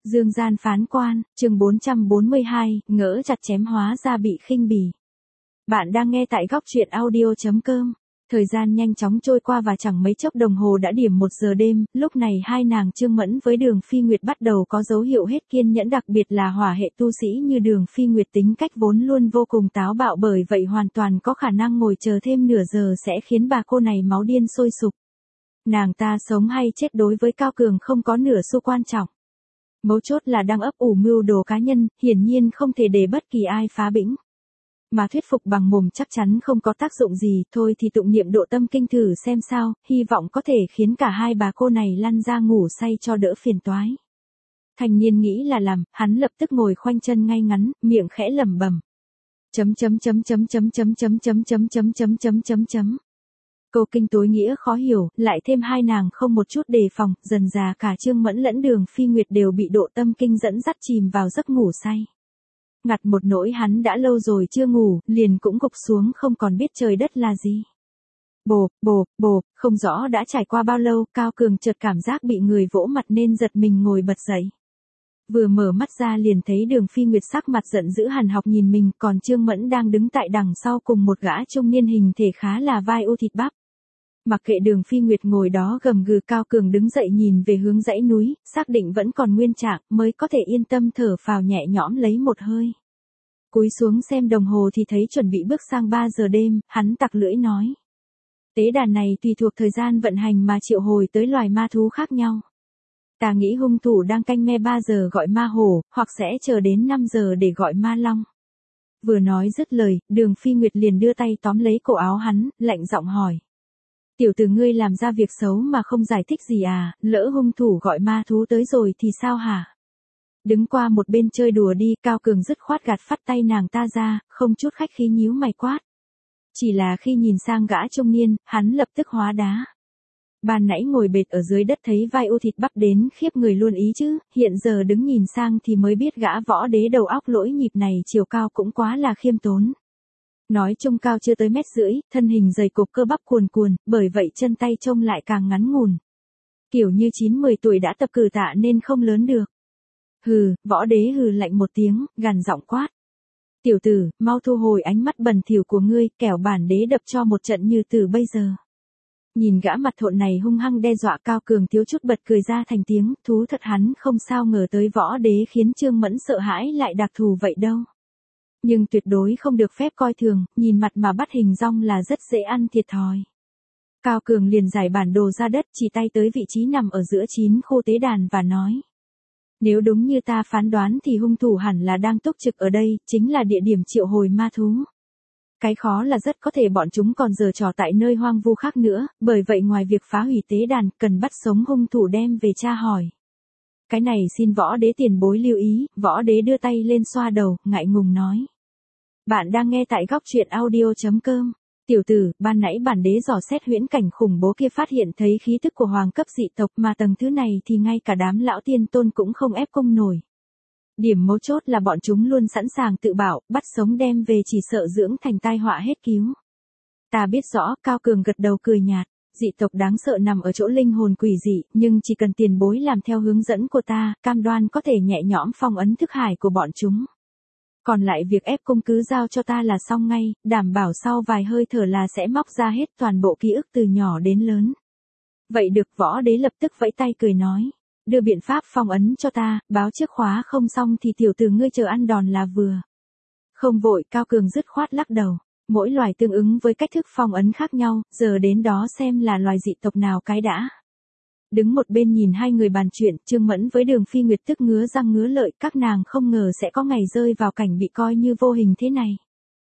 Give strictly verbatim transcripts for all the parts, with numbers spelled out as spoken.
Dương gian phán quan, chương bốn trăm bốn mươi hai, ngỡ chặt chém hóa ra bị khinh bỉ. Bạn đang nghe tại góc truyện audio chấm com. Thời gian nhanh chóng trôi qua và chẳng mấy chốc đồng hồ đã điểm một giờ đêm, lúc này hai nàng Trương Mẫn với Đường Phi Nguyệt bắt đầu có dấu hiệu hết kiên nhẫn, đặc biệt là hỏa hệ tu sĩ như Đường Phi Nguyệt tính cách vốn luôn vô cùng táo bạo, bởi vậy hoàn toàn có khả năng ngồi chờ thêm nửa giờ sẽ khiến bà cô này máu điên sôi sục. Nàng ta sống hay chết đối với Cao Cường không có nửa xu quan trọng. Mấu chốt là đang ấp ủ mưu đồ cá nhân, hiển nhiên không thể để bất kỳ ai phá bĩnh. Mà thuyết phục bằng mồm chắc chắn không có tác dụng gì, thôi thì tụng niệm độ tâm kinh thử xem sao, hy vọng có thể khiến cả hai bà cô này lăn ra ngủ say cho đỡ phiền toái. Thành niên nghĩ là làm, hắn lập tức ngồi khoanh chân ngay ngắn, miệng khẽ lẩm bẩm. Chấm chấm chấm chấm chấm chấm chấm chấm chấm chấm chấm chấm chấm chấm. Câu kinh tối nghĩa khó hiểu, lại thêm hai nàng không một chút đề phòng, dần dà cả Trương Mẫn lẫn Đường Phi Nguyệt đều bị độ tâm kinh dẫn dắt chìm vào giấc ngủ say. Ngặt một nỗi hắn đã lâu rồi chưa ngủ, liền cũng gục xuống không còn biết trời đất là gì. Bộp, bộp, bộp, không rõ đã trải qua bao lâu, Cao Cường chợt cảm giác bị người vỗ mặt nên giật mình ngồi bật dậy. Vừa mở mắt ra liền thấy Đường Phi Nguyệt sắc mặt giận dữ hằn học nhìn mình, còn Trương Mẫn đang đứng tại đằng sau cùng một gã trung niên hình thể khá là vai u thịt bắp. Mặc kệ Đường Phi Nguyệt ngồi đó gầm gừ, Cao Cường đứng dậy nhìn về hướng dãy núi, xác định vẫn còn nguyên trạng, mới có thể yên tâm thở phào nhẹ nhõm lấy một hơi. Cúi xuống xem đồng hồ thì thấy chuẩn bị bước sang ba giờ đêm, hắn tặc lưỡi nói. Tế đàn này tùy thuộc thời gian vận hành mà triệu hồi tới loài ma thú khác nhau. Ta nghĩ hung thủ đang canh me ba giờ gọi ma hổ, hoặc sẽ chờ đến năm giờ để gọi ma long. Vừa nói dứt lời, Đường Phi Nguyệt liền đưa tay tóm lấy cổ áo hắn, lạnh giọng hỏi. Tiểu tử ngươi làm ra việc xấu mà không giải thích gì à, lỡ hung thủ gọi ma thú tới rồi thì sao hả? Đứng qua một bên chơi đùa đi, Cao Cường dứt khoát gạt phắt tay nàng ta ra, không chút khách khí nhíu mày quát. Chỉ là khi nhìn sang gã trung niên, hắn lập tức hóa đá. Ban nãy ngồi bệt ở dưới đất thấy vai u thịt bắp đến khiếp người luôn ý chứ, hiện giờ đứng nhìn sang thì mới biết gã võ đế đầu óc lỗi nhịp này chiều cao cũng quá là khiêm tốn. Nói chung cao chưa tới mét rưỡi, thân hình dày cộp cơ bắp cuồn cuồn, bởi vậy chân tay trông lại càng ngắn ngủn. Kiểu như chín mười tuổi đã tập cử tạ nên không lớn được. Hừ, võ đế hừ lạnh một tiếng, gằn giọng quát. Tiểu tử, mau thu hồi ánh mắt bẩn thỉu của ngươi, kẻo bản đế đập cho một trận như từ bây giờ. Nhìn gã mặt thộn này hung hăng đe dọa, Cao Cường thiếu chút bật cười ra thành tiếng, thú thật hắn không sao ngờ tới võ đế khiến Trương Mẫn sợ hãi lại đặc thù vậy đâu. Nhưng tuyệt đối không được phép coi thường, nhìn mặt mà bắt hình dong là rất dễ ăn thiệt thòi. Cao Cường liền giải bản đồ ra đất, chỉ tay tới vị trí nằm ở giữa chín khu tế đàn và nói. Nếu đúng như ta phán đoán thì hung thủ hẳn là đang túc trực ở đây, chính là địa điểm triệu hồi ma thú. Cái khó là rất có thể bọn chúng còn giở trò tại nơi hoang vu khác nữa, bởi vậy ngoài việc phá hủy tế đàn, cần bắt sống hung thủ đem về tra hỏi. Cái này xin võ đế tiền bối lưu ý, võ đế đưa tay lên xoa đầu, ngại ngùng nói. Bạn đang nghe tại góc truyện audio chấm com. Tiểu tử, ban nãy bản đế dò xét huyễn cảnh khủng bố kia phát hiện thấy khí tức của hoàng cấp dị tộc mà tầng thứ này thì ngay cả đám lão tiên tôn cũng không ép cung nổi. Điểm mấu chốt là bọn chúng luôn sẵn sàng tự bảo, bắt sống đem về chỉ sợ dưỡng thành tai họa hết cứu. Ta biết rõ, Cao Cường gật đầu cười nhạt, dị tộc đáng sợ nằm ở chỗ linh hồn quỷ dị, nhưng chỉ cần tiền bối làm theo hướng dẫn của ta, cam đoan có thể nhẹ nhõm phong ấn thức hải của bọn chúng. Còn lại việc ép cung cứ giao cho ta là xong ngay, đảm bảo sau vài hơi thở là sẽ móc ra hết toàn bộ ký ức từ nhỏ đến lớn. Vậy được, võ đế lập tức vẫy tay cười nói. Đưa biện pháp phong ấn cho ta, báo trước khóa không xong thì tiểu tử ngươi chờ ăn đòn là vừa. Không vội, Cao Cường dứt khoát lắc đầu. Mỗi loài tương ứng với cách thức phong ấn khác nhau, giờ đến đó xem là loài dị tộc nào cái đã. Đứng một bên nhìn hai người bàn chuyện, Trương Mẫn với Đường Phi Nguyệt tức ngứa răng ngứa lợi, các nàng không ngờ sẽ có ngày rơi vào cảnh bị coi như vô hình thế này.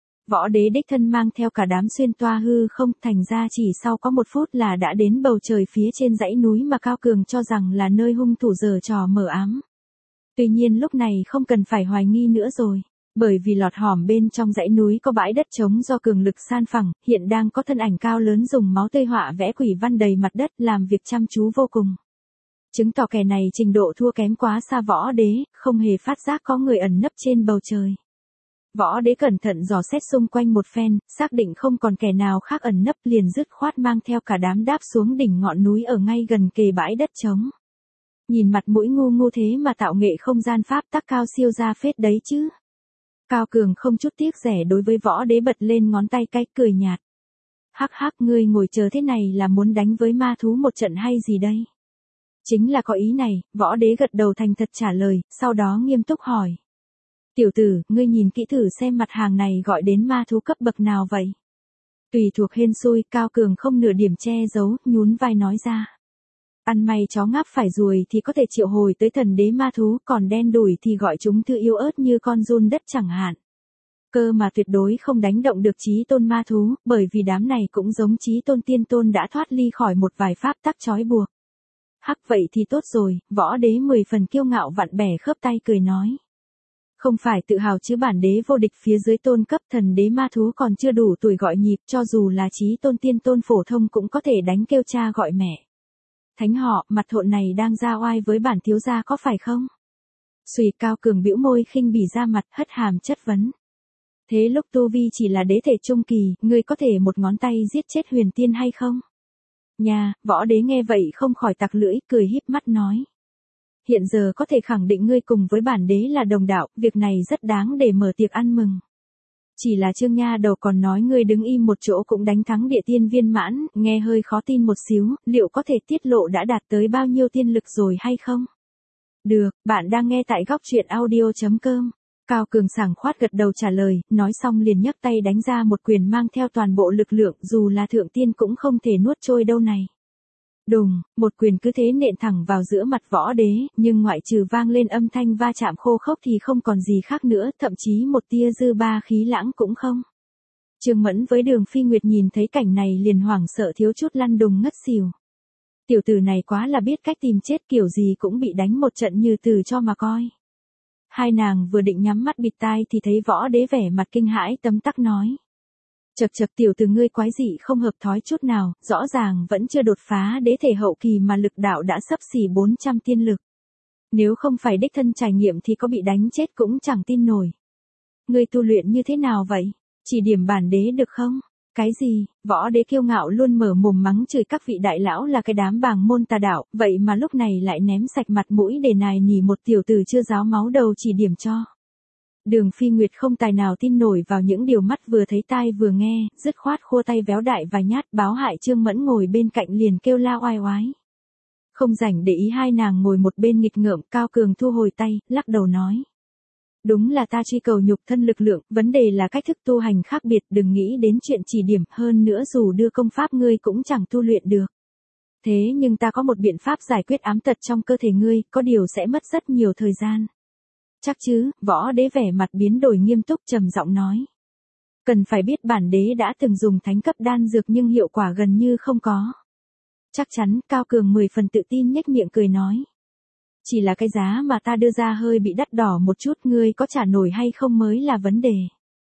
Võ đế đích thân mang theo cả đám xuyên toa hư không, thành ra chỉ sau có một phút là đã đến bầu trời phía trên dãy núi mà Cao Cường cho rằng là nơi hung thủ giở trò mờ ám. Tuy nhiên lúc này không cần phải hoài nghi nữa rồi. Bởi vì lọt hòm bên trong dãy núi có bãi đất trống do cường lực san phẳng, hiện đang có thân ảnh cao lớn dùng máu tươi họa vẽ quỷ văn đầy mặt đất, làm việc chăm chú vô cùng. Chứng tỏ kẻ này trình độ thua kém quá xa võ đế, không hề phát giác có người ẩn nấp trên bầu trời. Võ đế cẩn thận dò xét xung quanh một phen, xác định không còn kẻ nào khác ẩn nấp, liền dứt khoát mang theo cả đám đáp xuống đỉnh ngọn núi ở ngay gần kề bãi đất trống. Nhìn mặt mũi ngu ngu thế mà tạo nghệ không gian pháp tắc cao siêu ra phết đấy chứ. Cao Cường không chút tiếc rẻ đối với võ đế bật lên ngón tay cái cười nhạt. Hắc hắc, ngươi ngồi chờ thế này là muốn đánh với ma thú một trận hay gì đây? Chính là có ý này, võ đế gật đầu thành thật trả lời, sau đó nghiêm túc hỏi. Tiểu tử, ngươi nhìn kỹ thử xem mặt hàng này gọi đến ma thú cấp bậc nào vậy? Tùy thuộc hên xui, Cao Cường không nửa điểm che giấu, nhún vai nói ra. Ăn may chó ngáp phải ruồi thì có thể triệu hồi tới thần đế ma thú, còn đen đủi thì gọi chúng thư yếu ớt như con giun đất chẳng hạn. Cơ mà tuyệt đối không đánh động được chí tôn ma thú, bởi vì đám này cũng giống chí tôn tiên tôn đã thoát ly khỏi một vài pháp tắc trói buộc. Hắc vậy thì tốt rồi, võ đế mười phần kiêu ngạo vặn bẻ khớp tay cười nói. Không phải tự hào chứ bản đế vô địch phía dưới tôn cấp thần đế ma thú còn chưa đủ tuổi gọi nhịp, cho dù là chí tôn tiên tôn phổ thông cũng có thể đánh kêu cha gọi mẹ. Thánh họ, mặt thộn này đang ra oai với bản thiếu gia có phải không? Xuy, Cao Cường bĩu môi khinh bỉ ra mặt, hất hàm chất vấn. Thế lúc tu vi chỉ là đế thể trung kỳ, ngươi có thể một ngón tay giết chết huyền tiên hay không? Nhà, võ đế nghe vậy không khỏi tặc lưỡi, cười híp mắt nói. Hiện giờ có thể khẳng định ngươi cùng với bản đế là đồng đạo, việc này rất đáng để mở tiệc ăn mừng. Chỉ là Trương Nha Đầu còn nói ngươi đứng im một chỗ cũng đánh thắng địa tiên viên mãn, nghe hơi khó tin một xíu, liệu có thể tiết lộ đã đạt tới bao nhiêu tiên lực rồi hay không? Được, bạn đang nghe tại góc truyện audio chấm com. Cao Cường sảng khoát gật đầu trả lời, nói xong liền nhấc tay đánh ra một quyền mang theo toàn bộ lực lượng, dù là thượng tiên cũng không thể nuốt trôi đâu này. Đùng, một quyền cứ thế nện thẳng vào giữa mặt võ đế, nhưng ngoại trừ vang lên âm thanh va chạm khô khốc thì không còn gì khác nữa, thậm chí một tia dư ba khí lãng cũng không. Trương Mẫn với Đường Phi Nguyệt nhìn thấy cảnh này liền hoảng sợ thiếu chút lăn đùng ngất xỉu. Tiểu tử này quá là biết cách tìm chết, kiểu gì cũng bị đánh một trận như từ cho mà coi. Hai nàng vừa định nhắm mắt bịt tai thì thấy võ đế vẻ mặt kinh hãi tấm tắc nói. Chật chật, tiểu tử ngươi quái dị không hợp thói chút nào, rõ ràng vẫn chưa đột phá đế thể hậu kỳ mà lực đạo đã xấp xỉ bốn trăm tiên lực. Nếu không phải đích thân trải nghiệm thì có bị đánh chết cũng chẳng tin nổi. Ngươi tu luyện như thế nào vậy? Chỉ điểm bản đế được không? Cái gì? Võ đế kiêu ngạo luôn mở mồm mắng chửi các vị đại lão là cái đám bàng môn tà đạo, vậy mà lúc này lại ném sạch mặt mũi để nài nỉ một tiểu tử chưa ráo máu đầu chỉ điểm cho. Đường Phi Nguyệt không tài nào tin nổi vào những điều mắt vừa thấy tai vừa nghe, dứt khoát khua tay véo đại vài nhát, báo hại Trương Mẫn ngồi bên cạnh liền kêu la oai oái. Không rảnh để ý hai nàng ngồi một bên nghịch ngợm, Cao Cường thu hồi tay, lắc đầu nói. Đúng là ta truy cầu nhục thân lực lượng, vấn đề là cách thức tu hành khác biệt, đừng nghĩ đến chuyện chỉ điểm, hơn nữa dù đưa công pháp ngươi cũng chẳng tu luyện được. Thế nhưng ta có một biện pháp giải quyết ám tật trong cơ thể ngươi, có điều sẽ mất rất nhiều thời gian. Chắc chứ? Võ đế vẻ mặt biến đổi nghiêm túc trầm giọng nói. Cần phải biết bản đế đã từng dùng thánh cấp đan dược nhưng hiệu quả gần như không có. Chắc chắn, Cao Cường mười phần tự tin nhếch miệng cười nói. Chỉ là cái giá mà ta đưa ra hơi bị đắt đỏ một chút, ngươi có trả nổi hay không mới là vấn đề.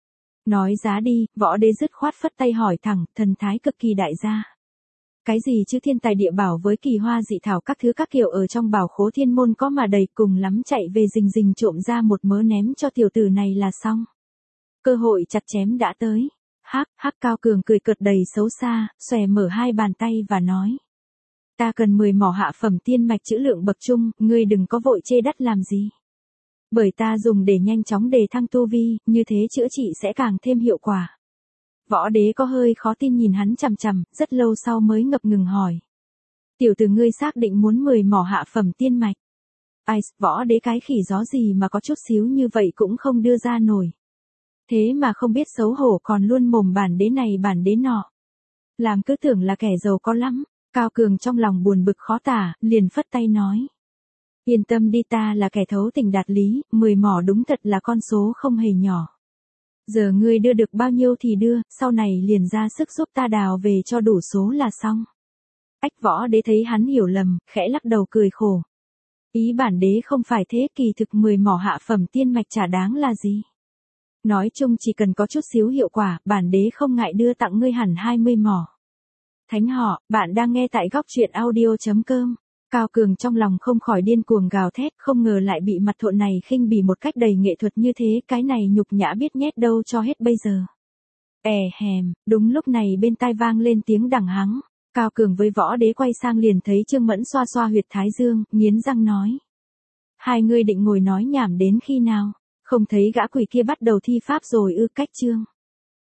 Nói giá đi, võ đế dứt khoát phất tay hỏi thẳng, thần thái cực kỳ đại gia. Cái gì chứ, thiên tài địa bảo với kỳ hoa dị thảo các thứ các kiểu ở trong bảo khố thiên môn có mà đầy, cùng lắm chạy về rình rình trộm ra một mớ ném cho tiểu tử này là xong. Cơ hội chặt chém đã tới. Hắc, hắc, Cao Cường cười cợt đầy xấu xa, xòe mở hai bàn tay và nói. Ta cần mười mỏ hạ phẩm tiên mạch chữ lượng bậc trung, ngươi đừng có vội chê đắt làm gì. Bởi ta dùng để nhanh chóng đề thăng tu vi, như thế chữa trị sẽ càng thêm hiệu quả. Võ đế có hơi khó tin nhìn hắn chằm chằm, rất lâu sau mới ngập ngừng hỏi. Tiểu tử ngươi xác định muốn mười mỏ hạ phẩm tiên mạch. Ai, võ đế cái khỉ gió gì mà có chút xíu như vậy cũng không đưa ra nổi. Thế mà không biết xấu hổ còn luôn mồm bản đế này bản đế nọ. Làm cứ tưởng là kẻ giàu có lắm. Cao Cường trong lòng buồn bực khó tả, liền phất tay nói. Yên tâm đi, ta là kẻ thấu tình đạt lý, mười mỏ đúng thật là con số không hề nhỏ. Giờ ngươi đưa được bao nhiêu thì đưa, sau này liền ra sức giúp ta đào về cho đủ số là xong. Ách, võ đế thấy hắn hiểu lầm, khẽ lắc đầu cười khổ. Ý bản đế không phải thế, kỳ thực mười mỏ hạ phẩm tiên mạch chả đáng là gì. Nói chung chỉ cần có chút xíu hiệu quả, bản đế không ngại đưa tặng ngươi hẳn hai mươi mỏ. Thánh họ, bạn đang nghe tại góc truyện audio chấm com. Cao Cường trong lòng không khỏi điên cuồng gào thét, không ngờ lại bị mặt thộn này khinh bỉ một cách đầy nghệ thuật như thế, cái này nhục nhã biết nhét đâu cho hết bây giờ. È hèm, đúng lúc này bên tai vang lên tiếng đằng hắng. Cao Cường với Võ Đế quay sang liền thấy Trương Mẫn xoa xoa huyệt thái dương, nghiến răng nói. Hai người định ngồi nói nhảm đến khi nào, không thấy gã quỷ kia bắt đầu thi pháp rồi ư? Cách Trương